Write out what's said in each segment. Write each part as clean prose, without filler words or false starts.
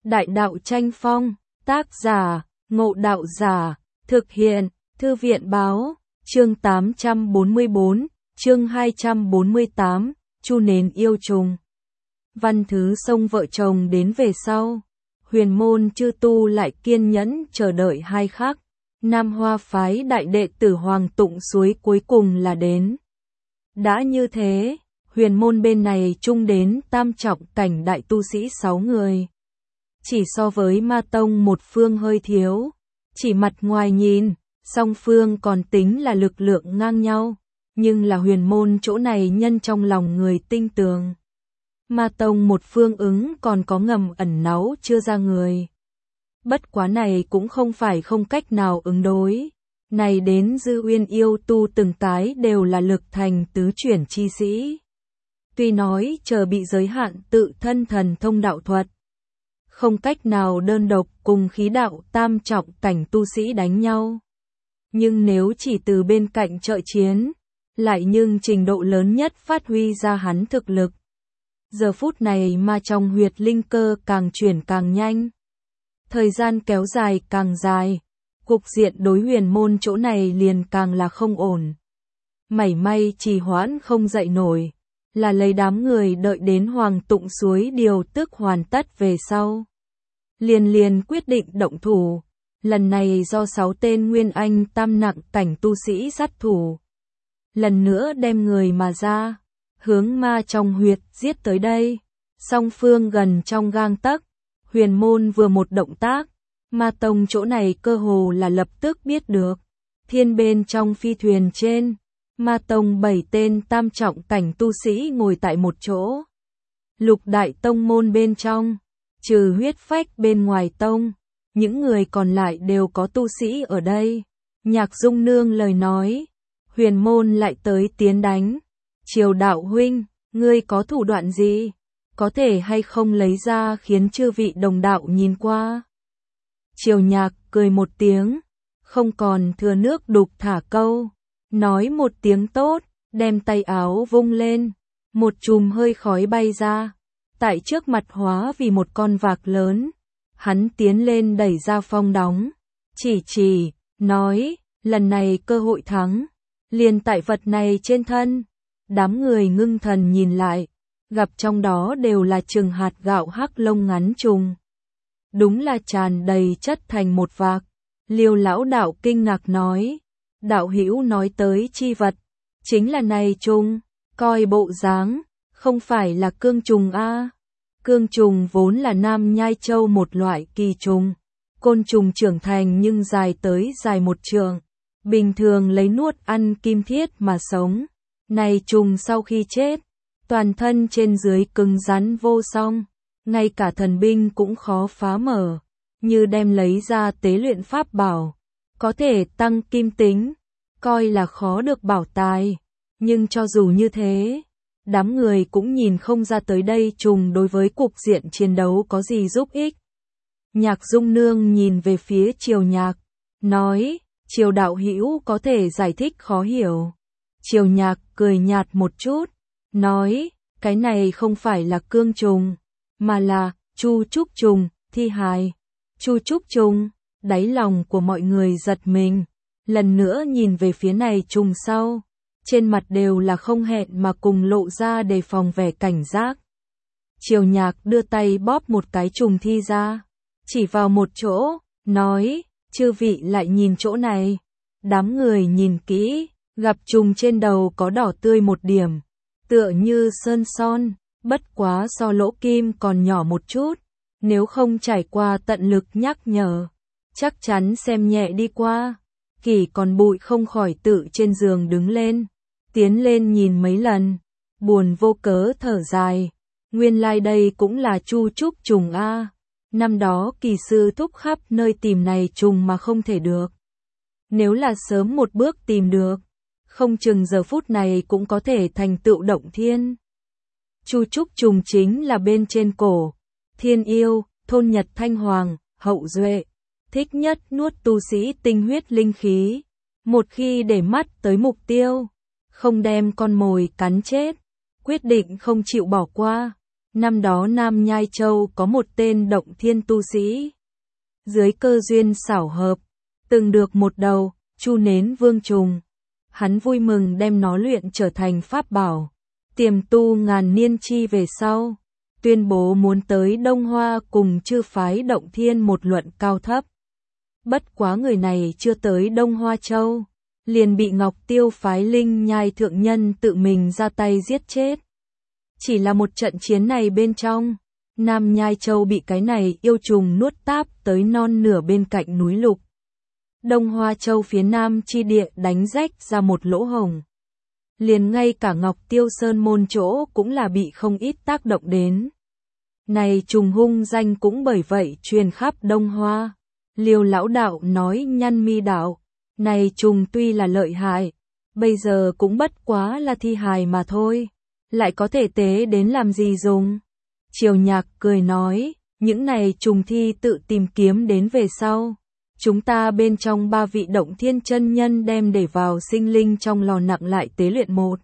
Đại đạo tranh phong, tác giả, Ngộ Đạo Giả, thực hiện, Thư viện báo, chương 844, chương 248, Chu Nến yêu trùng. Văn thứ Sông vợ chồng đến về sau, Huyền môn chư tu lại kiên nhẫn chờ đợi hai khắc, Nam Hoa phái đại đệ tử Hoàng Tụng Suối cuối cùng là đến. Đã như thế, huyền môn bên này chung đến tam trọng cảnh đại tu sĩ 6 người. Chỉ so với ma tông một phương hơi thiếu, chỉ mặt ngoài nhìn, song phương còn tính là lực lượng ngang nhau, nhưng là huyền môn chỗ này nhân trong lòng người tinh tường. Ma tông một phương ứng còn có ngầm ẩn náu chưa ra người. Bất quá này cũng không phải không cách nào ứng đối. Này đến Dư Uyên yêu tu từng cái đều là lực thành tứ chuyển chi sĩ. Tuy nói chờ bị giới hạn tự thân thần thông đạo thuật, không cách nào đơn độc cùng khí đạo tam trọng cảnh tu sĩ đánh nhau. Nhưng nếu chỉ từ bên cạnh trợ chiến, lại nhưng trình độ lớn nhất phát huy ra hắn thực lực. Giờ phút này mà trong huyệt linh cơ càng chuyển càng nhanh. Thời gian kéo dài càng dài, cục diện đối huyền môn chỗ này liền càng là không ổn. Mảy may trì hoãn không dậy nổi, là lấy đám người đợi đến Hoàng Tụng Suối điều tức hoàn tất về sau. Liền quyết định động thủ, lần này do 6 tên nguyên anh tam nặng cảnh tu sĩ sát thủ. Lần nữa đem người mà ra, hướng ma trong huyệt giết tới đây, song phương gần trong gang tấc. Huyền môn vừa một động tác, ma tông chỗ này cơ hồ là lập tức biết được. Thiên bên trong phi thuyền trên, ma tông 7 tên tam trọng cảnh tu sĩ ngồi tại một chỗ. Lục đại tông môn bên trong, trừ huyết phách bên ngoài tông, những người còn lại đều có tu sĩ ở đây. Nhạc Dung Nương lời nói, huyền môn lại tới tiến đánh. Triều đạo huynh, ngươi có thủ đoạn gì? Có thể hay không lấy ra khiến chư vị đồng đạo nhìn qua. Triều Nhạc cười một tiếng, không còn thừa nước đục thả câu, nói một tiếng tốt, đem tay áo vung lên, một chùm hơi khói bay ra, tại trước mặt hóa vì một con vạc lớn, hắn tiến lên đẩy ra phong đóng, chỉ, nói, lần này cơ hội thắng, liền tại vật này trên thân. Đám người ngưng thần nhìn lại, gặp trong đó đều là chừng hạt gạo hắc lông ngắn trùng. Đúng là tràn đầy chất thành một vạc. Liêu lão đạo kinh ngạc nói, đạo hữu nói tới chi vật, chính là này trùng, coi bộ dáng, không phải là cương trùng a. Cương trùng vốn là Nam Nhai Châu một loại kỳ trùng, côn trùng trưởng thành nhưng dài tới dài một trượng, bình thường lấy nuốt ăn kim thiết mà sống. Này trùng sau khi chết, toàn thân trên dưới cứng rắn vô song, ngay cả thần binh cũng khó phá mở, như đem lấy ra tế luyện pháp bảo, có thể tăng kim tính, coi là khó được bảo tài, nhưng cho dù như thế, đám người cũng nhìn không ra tới đây trùng đối với cục diện chiến đấu có gì giúp ích. Nhạc Dung Nương nhìn về phía Triều Nhạc, nói, Triều đạo hữu có thể giải thích khó hiểu. Triều Nhạc cười nhạt một chút, nói, cái này không phải là cương trùng, mà là chu trúc trùng, thi hài. Chu trúc trùng, đáy lòng của mọi người giật mình, lần nữa nhìn về phía này trùng sau, trên mặt đều là không hẹn mà cùng lộ ra đề phòng vẻ cảnh giác. Triều Nhạc đưa tay bóp một cái trùng thi ra, chỉ vào một chỗ, nói, chư vị lại nhìn chỗ này. Đám người nhìn kỹ, gặp trùng trên đầu có đỏ tươi một điểm, tựa như sơn son, bất quá so lỗ kim còn nhỏ một chút, nếu không trải qua tận lực nhắc nhở, chắc chắn xem nhẹ đi qua. Kỷ còn bụi không khỏi tự trên giường đứng lên, tiến lên nhìn mấy lần, buồn vô cớ thở dài, nguyên lai đây cũng là chu trúc trùng a. Năm đó kỳ sư thúc khắp nơi tìm này trùng mà không thể được. Nếu là sớm một bước tìm được, không chừng giờ phút này cũng có thể thành tựu động thiên. Chu trúc trùng chính là bên trên cổ, Thiên Yêu, thôn Nhật Thanh Hoàng, Hậu Duệ, thích nhất nuốt tu sĩ tinh huyết linh khí, một khi để mắt tới mục tiêu, không đem con mồi cắn chết, quyết định không chịu bỏ qua. Năm đó Nam Nhai Châu có một tên động thiên tu sĩ. Dưới cơ duyên xảo hợp, từng được một đầu, chu nến vương trùng. Hắn vui mừng đem nó luyện trở thành pháp bảo. Tiềm tu ngàn niên chi về sau, tuyên bố muốn tới Đông Hoa cùng chư phái động thiên một luận cao thấp. Bất quá người này chưa tới Đông Hoa Châu, liền bị Ngọc Tiêu phái Linh Nhai thượng nhân tự mình ra tay giết chết. Chỉ là một trận chiến này bên trong, Nam Nhai Châu bị cái này yêu trùng nuốt táp tới non nửa bên cạnh núi lục. Đông Hoa Châu phía nam chi địa đánh rách ra một lỗ hổng. Liền ngay cả Ngọc Tiêu Sơn môn chỗ cũng là bị không ít tác động đến. Này trùng hung danh cũng bởi vậy truyền khắp Đông Hoa. Liêu lão đạo nói Nhăn Mi đạo, này trùng tuy là lợi hại, bây giờ cũng bất quá là thi hài mà thôi, lại có thể tế đến làm gì dùng. Triều Nhạc cười nói, những này trùng thi tự tìm kiếm đến về sau. Chúng ta bên trong 3 vị động thiên chân nhân đem để vào sinh linh trong lò nặng lại tế luyện một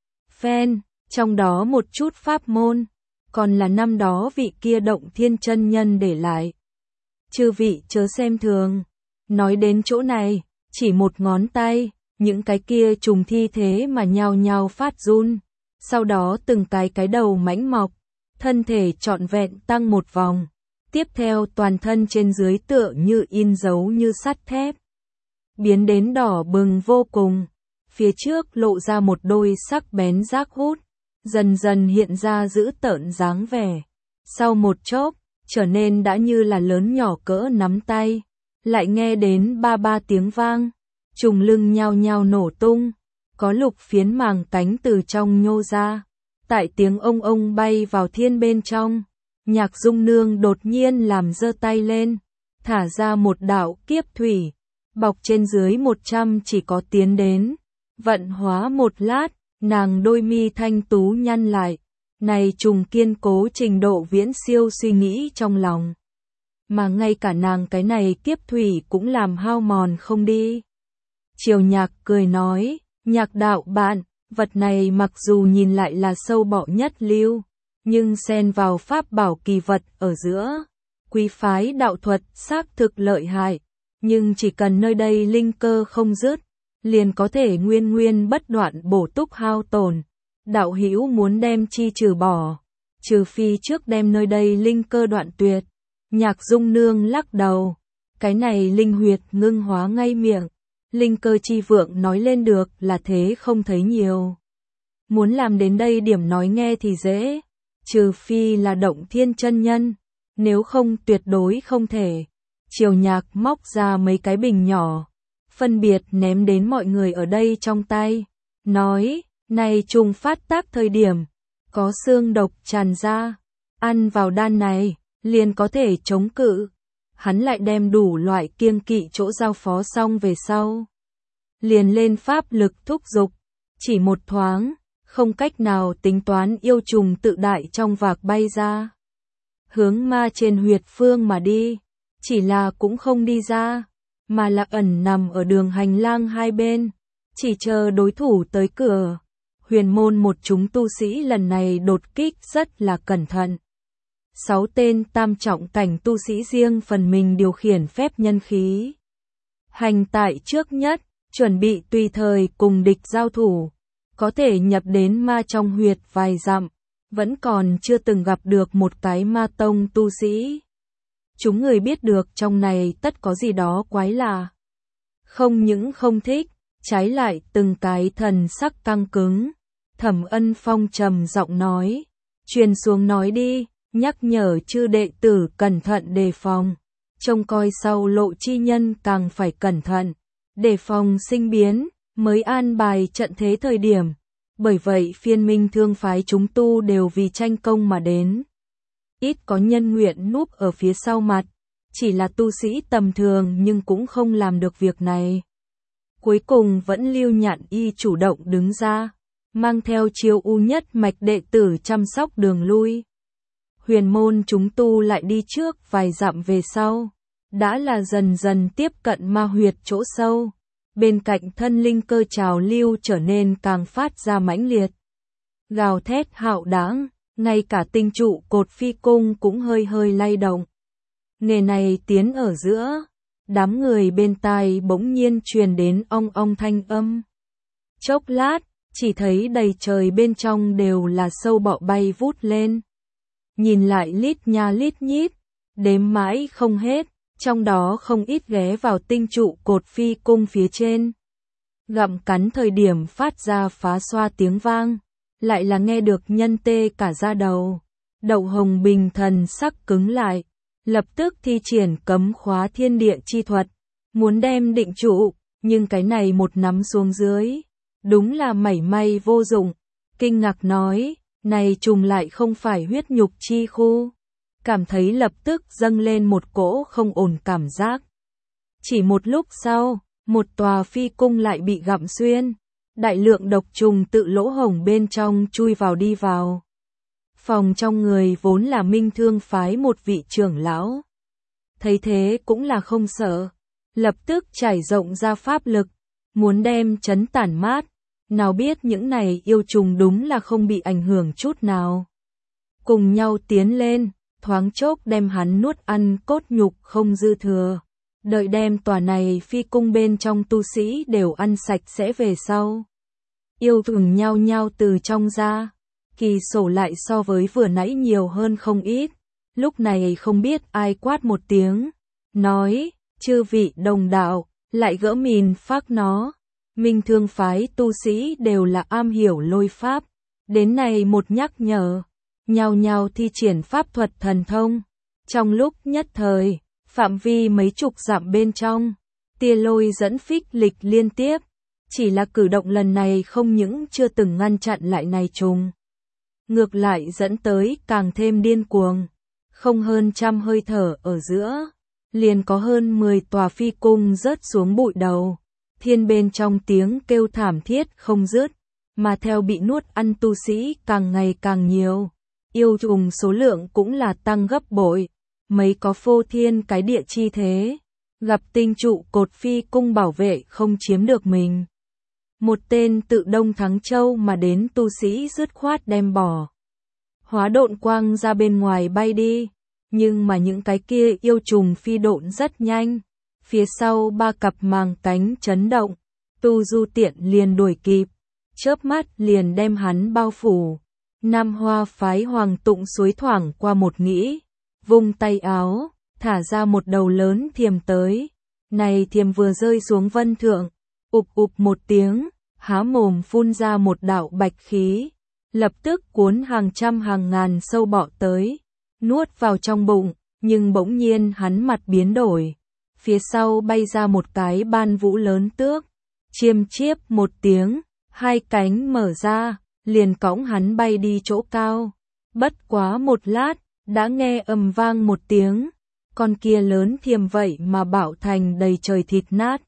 phen, trong đó một chút pháp môn, còn là năm đó vị kia động thiên chân nhân để lại. Chư vị chớ xem thường. Nói đến chỗ này, chỉ một ngón tay, những cái kia trùng thi thế mà nhao nhao phát run. Sau đó từng cái đầu mãnh mọc, thân thể trọn vẹn tăng một vòng. Tiếp theo toàn thân trên dưới tựa như in dấu như sắt thép. Biến đến đỏ bừng vô cùng. Phía trước lộ ra một đôi sắc bén rác hút, dần dần hiện ra dữ tợn dáng vẻ. Sau một chốc, trở nên đã như là lớn nhỏ cỡ nắm tay. Lại nghe đến ba ba tiếng vang, trùng lưng nhao nhao nổ tung. Có lục phiến màng cánh từ trong nhô ra. Tại tiếng ông bay vào thiên bên trong. Nhạc Dung Nương đột nhiên làm giơ tay lên, thả ra một đạo kiếp thủy, bọc trên dưới 100 chỉ có tiến đến. Vận hóa một lát, nàng đôi mi thanh tú nhăn lại, này trùng kiên cố trình độ viễn siêu suy nghĩ trong lòng. Mà ngay cả nàng cái này kiếp thủy cũng làm hao mòn không đi. Triều Nhạc cười nói, Nhạc đạo bạn, vật này mặc dù nhìn lại là sâu bọ nhất lưu, nhưng xen vào pháp bảo kỳ vật ở giữa. Quý phái đạo thuật xác thực lợi hại, nhưng chỉ cần nơi đây linh cơ không dứt, liền có thể nguyên bất đoạn bổ túc hao tổn. Đạo hữu muốn đem chi trừ bỏ, trừ phi trước đem nơi đây linh cơ đoạn tuyệt. Nhạc Dung Nương lắc đầu, cái này linh huyệt ngưng hóa ngay miệng, linh cơ chi vượng nói lên được là thế không thấy nhiều. Muốn làm đến đây điểm nói nghe thì dễ, trừ phi là động thiên chân nhân, nếu không tuyệt đối không thể. Triều Nhạc móc ra mấy cái bình nhỏ, phân biệt ném đến mọi người ở đây trong tay, nói, này trùng phát tác thời điểm, có xương độc tràn ra, ăn vào đan này, liền có thể chống cự. Hắn lại đem đủ loại kiêng kỵ chỗ giao phó xong về sau. Liền lên pháp lực thúc giục, chỉ một thoáng, không cách nào tính toán yêu trùng tự đại trong vạc bay ra. Hướng ma trên huyệt phương mà đi, chỉ là cũng không đi ra, mà là ẩn nằm ở đường hành lang hai bên, chỉ chờ đối thủ tới cửa. Huyền môn một chúng tu sĩ lần này đột kích rất là cẩn thận. 6 tên tam trọng cảnh tu sĩ riêng phần mình điều khiển phép nhân khí. Hành tại trước nhất, chuẩn bị tùy thời cùng địch giao thủ. Có thể nhập đến ma trong huyệt vài dặm, vẫn còn chưa từng gặp được một cái ma tông tu sĩ. Chúng người biết được trong này tất có gì đó quái lạ. Không những không thích, trái lại từng cái thần sắc căng cứng. Thẩm Ân Phong trầm giọng nói, truyền xuống nói đi, nhắc nhở chư đệ tử cẩn thận đề phòng. Trông coi sau lộ chi nhân càng phải cẩn thận, đề phòng sinh biến, mới an bài trận thế thời điểm. Bởi vậy phiên minh thương phái chúng tu đều vì tranh công mà đến. Ít có nhân nguyện núp ở phía sau mặt, chỉ là tu sĩ tầm thường nhưng cũng không làm được việc này. Cuối cùng vẫn Lưu Nhạn Y chủ động đứng ra, mang theo Chiêu U nhất mạch đệ tử chăm sóc đường lui. Huyền môn chúng tu lại đi trước vài dặm về sau, đã là dần dần tiếp cận ma huyệt chỗ sâu. Bên cạnh thân linh cơ trào lưu trở nên càng phát ra mãnh liệt. Gào thét hạo đãng, ngay cả tinh trụ cột phi cung cũng hơi hơi lay động. Nghề này tiến ở giữa, đám người bên tai bỗng nhiên truyền đến ong ong thanh âm. Chốc lát, chỉ thấy đầy trời bên trong đều là sâu bọ bay vút lên. Nhìn lại lít nha lít nhít, đếm mãi không hết, trong đó không ít ghé vào tinh trụ cột phi cung phía trên. Gặm cắn thời điểm phát ra phá xoa tiếng vang, lại là nghe được nhân tê cả da đầu. Đậu Hồng Bình thần sắc cứng lại, lập tức thi triển cấm khóa thiên địa chi thuật, muốn đem định trụ, nhưng cái này một nắm xuống dưới, đúng là mảy may vô dụng. Kinh ngạc nói, này trùng lại không phải huyết nhục chi khu. Cảm thấy lập tức dâng lên một cỗ không ổn cảm giác. Chỉ một lúc sau, một tòa phi cung lại bị gặm xuyên, đại lượng độc trùng tự lỗ hổng bên trong chui vào đi vào. Phòng trong người vốn là Minh Thương phái một vị trưởng lão. Thấy thế cũng là không sợ, lập tức trải rộng ra pháp lực, muốn đem trấn tản mát, nào biết những này yêu trùng đúng là không bị ảnh hưởng chút nào. Cùng nhau tiến lên, thoáng chốc đem hắn nuốt ăn cốt nhục không dư thừa. Đợi đem tòa này phi cung bên trong tu sĩ đều ăn sạch sẽ về sau. Yêu trùng nhao nhao từ trong ra, kỳ sổ lại so với vừa nãy nhiều hơn không ít. Lúc này không biết ai quát một tiếng, nói, chư vị đồng đạo, lại gỡ mìn phác nó. Minh Thương phái tu sĩ đều là am hiểu lôi pháp, đến này một nhắc nhở, nhao nhao thi triển pháp thuật thần thông. Trong lúc nhất thời, phạm vi mấy chục dặm bên trong, tia lôi dẫn phích lịch liên tiếp, chỉ là cử động lần này không những chưa từng ngăn chặn lại này trùng, ngược lại dẫn tới càng thêm điên cuồng. Không hơn trăm hơi thở ở giữa, liền có hơn 10 tòa phi cung rớt xuống bụi đầu. Thiên bên trong tiếng kêu thảm thiết không dứt, mà theo bị nuốt ăn tu sĩ càng ngày càng nhiều. Yêu trùng số lượng cũng là tăng gấp bội, mấy có phô thiên cái địa chi thế. Gặp tinh trụ cột phi cung bảo vệ không chiếm được mình. Một tên tự Đông Thắng Châu mà đến tu sĩ dứt khoát đem bỏ. Hóa độn quang ra bên ngoài bay đi, nhưng mà những cái kia yêu trùng phi độn rất nhanh. Phía sau ba cặp màng cánh chấn động, Tu Du Tiện liền đuổi kịp, chớp mắt liền đem hắn bao phủ. Nam Hoa phái Hoàng Tụng suối thoảng qua một nghĩ, vung tay áo, thả ra một đầu lớn thiềm tới. Này thiềm vừa rơi xuống vân thượng, ụp ụp một tiếng, há mồm phun ra một đạo bạch khí, lập tức cuốn hàng trăm hàng ngàn sâu bọ tới, nuốt vào trong bụng, nhưng bỗng nhiên hắn mặt biến đổi. Phía sau bay ra một cái ban vũ lớn tước, chiêm chiếp một tiếng, hai cánh mở ra, liền cõng hắn bay đi chỗ cao. Bất quá một lát, đã nghe ầm vang một tiếng, con kia lớn thiềm vậy mà bạo thành đầy trời thịt nát.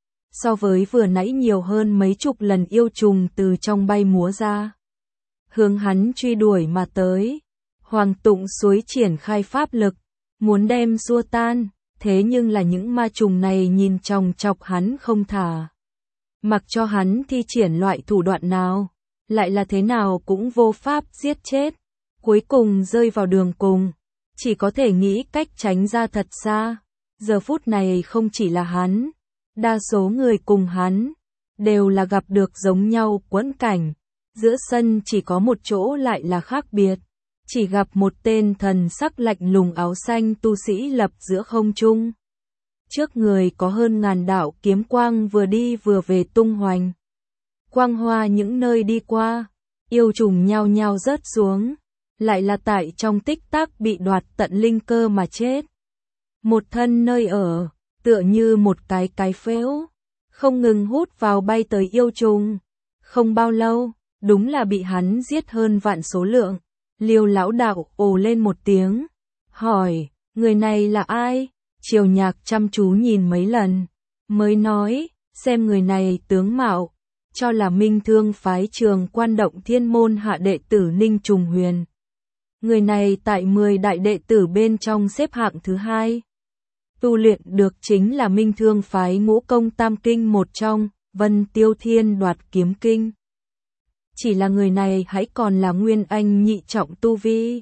So với vừa nãy nhiều hơn mấy chục lần yêu trùng từ trong bay múa ra, hướng hắn truy đuổi mà tới. Hoàng Tụng suối triển khai pháp lực, muốn đem xua tan. Thế nhưng là những ma trùng này nhìn chòng chọc hắn không thả. Mặc cho hắn thi triển loại thủ đoạn nào, lại là thế nào cũng vô pháp giết chết. Cuối cùng rơi vào đường cùng, chỉ có thể nghĩ cách tránh ra thật xa. Giờ phút này không chỉ là hắn, đa số người cùng hắn, đều là gặp được giống nhau quẫn cảnh. Giữa sân chỉ có một chỗ lại là khác biệt. Chỉ gặp một tên thần sắc lạnh lùng áo xanh tu sĩ lập giữa không trung. Trước người có hơn ngàn đạo kiếm quang vừa đi vừa về tung hoành. Quang hoa những nơi đi qua, yêu trùng nhao nhao rớt xuống, lại là tại trong tích tắc bị đoạt tận linh cơ mà chết. Một thân nơi ở, tựa như một cái phễu, không ngừng hút vào bay tới yêu trùng. Không bao lâu, đúng là bị hắn giết hơn vạn số lượng. Liêu lão đạo ồ lên một tiếng, hỏi, người này là ai? Triều Nhạc chăm chú nhìn mấy lần, mới nói, xem người này tướng mạo, cho là Minh Thương phái Trường Quan Động Thiên môn hạ đệ tử Ninh Trùng Huyền. Người này tại 10 đại đệ tử bên trong xếp hạng thứ 2. Tu luyện được chính là Minh Thương phái Ngũ Công Tam Kinh một trong, Vân Tiêu Thiên Đoạt Kiếm Kinh. chỉ là người này hãy còn là nguyên anh nhị trọng tu vi.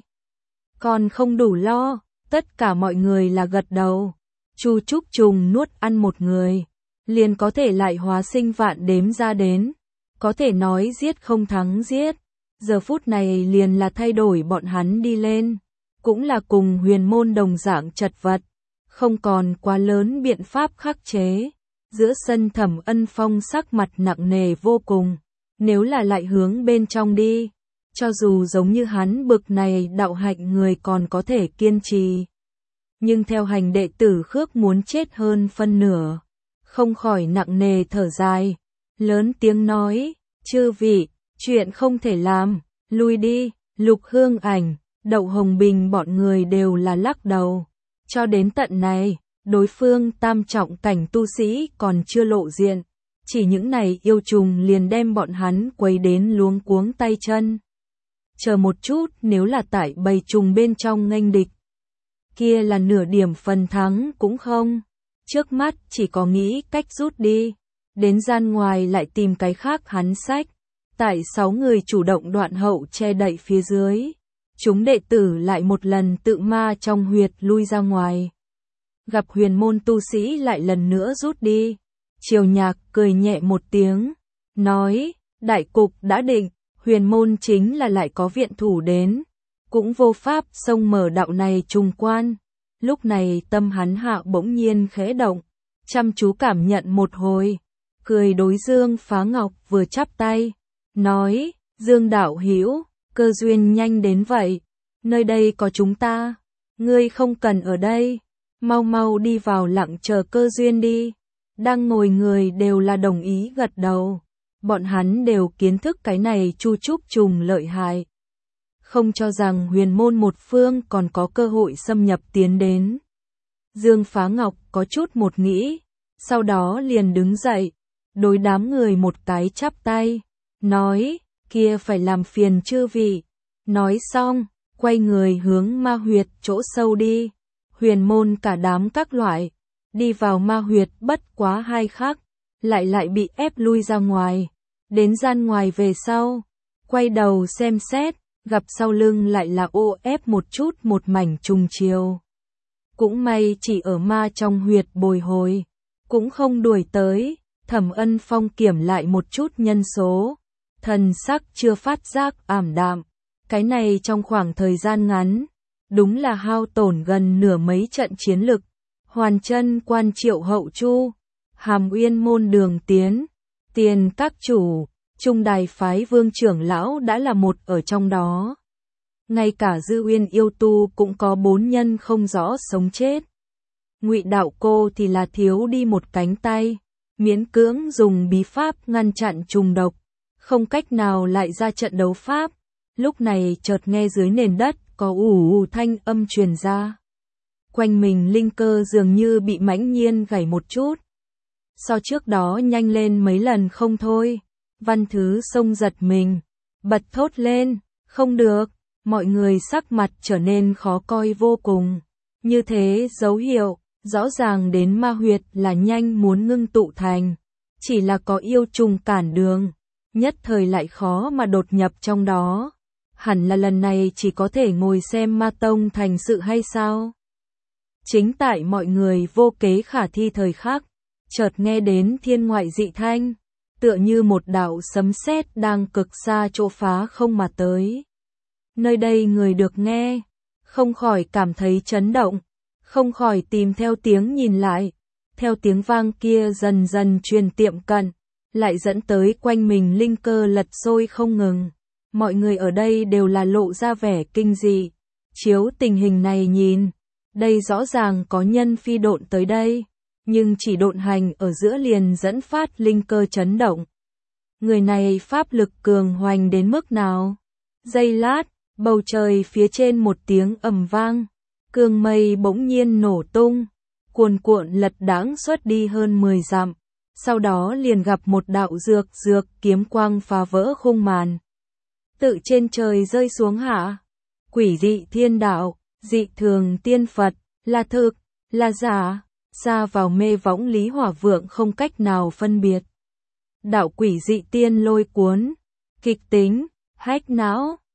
Còn không đủ lo, tất cả mọi người là gật đầu. Chu Trúc Trùng nuốt ăn một người, liền có thể lại hóa sinh vạn đếm ra đến. Có thể nói giết không thắng giết. Giờ phút này liền là thay đổi bọn hắn đi lên. Cũng là cùng huyền môn đồng dạng chật vật. Không còn quá lớn biện pháp khắc chế. Giữa sân Thẩm Ân Phong sắc mặt nặng nề vô cùng. Nếu là lại hướng bên trong đi, cho dù giống như hắn bực này đạo hạnh người còn có thể kiên trì. Nhưng theo hành đệ tử Khước muốn chết hơn phân nửa. Không khỏi nặng nề thở dài. Lớn tiếng nói, chư vị, chuyện không thể làm, lui đi. Lục Hương Ảnh, Đậu Hồng Bình bọn người đều là lắc đầu. Cho đến tận này, đối phương tam trọng cảnh tu sĩ còn chưa lộ diện. Chỉ những này yêu trùng liền đem bọn hắn quấy đến luống cuống tay chân. Chờ một chút, nếu là tại bầy trùng bên trong nghênh địch, kia là nửa điểm phần thắng cũng không. Trước mắt chỉ có nghĩ cách rút đi, đến gian ngoài lại tìm cái khác hắn sách. Tại 6 người chủ động đoạn hậu che đậy phía dưới, chúng đệ tử lại một lần tự ma trong huyệt lui ra ngoài. Gặp huyền môn tu sĩ lại lần nữa rút đi. Triều Nhạc cười nhẹ một tiếng, nói, đại cục đã định, huyền môn chính là lại có viện thủ đến, cũng vô pháp xông mở đạo này trùng quan. Lúc này tâm hắn hạ bỗng nhiên khẽ động, chăm chú cảm nhận một hồi, cười đối Dương Phá Ngọc vừa chắp tay, nói, Dương đạo hữu, cơ duyên nhanh đến vậy, nơi đây có chúng ta, ngươi không cần ở đây, mau mau đi vào lặng chờ cơ duyên đi. Đang ngồi người đều là đồng ý gật đầu. Bọn hắn đều kiến thức cái này Chu Trúc Trùng lợi hại. Không cho rằng huyền môn một phương còn có cơ hội xâm nhập tiến đến. Dương Phá Ngọc có chút một nghĩ, sau đó liền đứng dậy, đối đám người một cái chắp tay, nói, kia phải làm phiền chư vị. Nói xong, quay người hướng ma huyệt chỗ sâu đi. Huyền môn cả đám các loại. Đi vào ma huyệt bất quá 2 khắc, lại bị ép lui ra ngoài. Đến gian ngoài về sau, quay đầu xem xét, gặp sau lưng lại là ô ép một chút một mảnh trùng chiều. Cũng may chỉ ở ma trong huyệt bồi hồi, cũng không đuổi tới. Thẩm Ân Phong kiểm lại một chút nhân số, thần sắc chưa phát giác ảm đạm. Cái này trong khoảng thời gian ngắn, đúng là hao tổn gần nửa mấy trận chiến lực. Hoàn Chân Quan Triệu Hậu Chu, Hàm Uyên môn Đường Tiến, Tiền các chủ, Trung Đài phái Vương trưởng lão đã là một ở trong đó. Ngay cả Dư Uyên yêu tu cũng có 4 nhân không rõ sống chết. Ngụy Đạo Cô thì là thiếu đi một cánh tay, miễn cưỡng dùng bí pháp ngăn chặn trùng độc, không cách nào lại ra trận đấu pháp. Lúc này chợt nghe dưới nền đất có ù thanh âm truyền ra. Quanh mình linh cơ dường như bị mãnh nhiên gảy một chút. So trước đó nhanh lên mấy lần không thôi. Văn Thứ xông giật mình, bật thốt lên, không được, mọi người sắc mặt trở nên khó coi vô cùng. Như thế dấu hiệu, rõ ràng đến ma huyệt là nhanh muốn ngưng tụ thành. Chỉ là có yêu trùng cản đường, nhất thời lại khó mà đột nhập trong đó. Hẳn là lần này chỉ có thể ngồi xem ma tông thành sự hay sao? Chính tại mọi người vô kế khả thi thời khắc, chợt nghe đến thiên ngoại dị thanh, tựa như một đạo sấm sét đang cực xa chỗ phá không mà tới. Nơi đây người được nghe, không khỏi cảm thấy chấn động, không khỏi tìm theo tiếng nhìn lại, theo tiếng vang kia dần dần truyền tiệm cận, lại dẫn tới quanh mình linh cơ lật sôi không ngừng. Mọi người ở đây đều là lộ ra vẻ kinh dị, chiếu tình hình này nhìn, đây rõ ràng có nhân phi độn tới đây, nhưng chỉ độn hành ở giữa liền dẫn phát linh cơ chấn động. Người này pháp lực cường hoành đến mức nào? Giây lát, bầu trời phía trên một tiếng ầm vang, cương mây bỗng nhiên nổ tung, cuồn cuộn lật đãng xuất đi hơn 10 dặm, sau đó liền gặp một đạo dược kiếm quang phá vỡ khung màn. Tự trên trời rơi xuống hạ, quỷ dị thiên đạo, dị thường tiên Phật, là thực, là giả, xa vào mê võng Lý Hỏa Vượng không cách nào phân biệt. Đạo quỷ dị tiên lôi cuốn, kịch tính, hack não.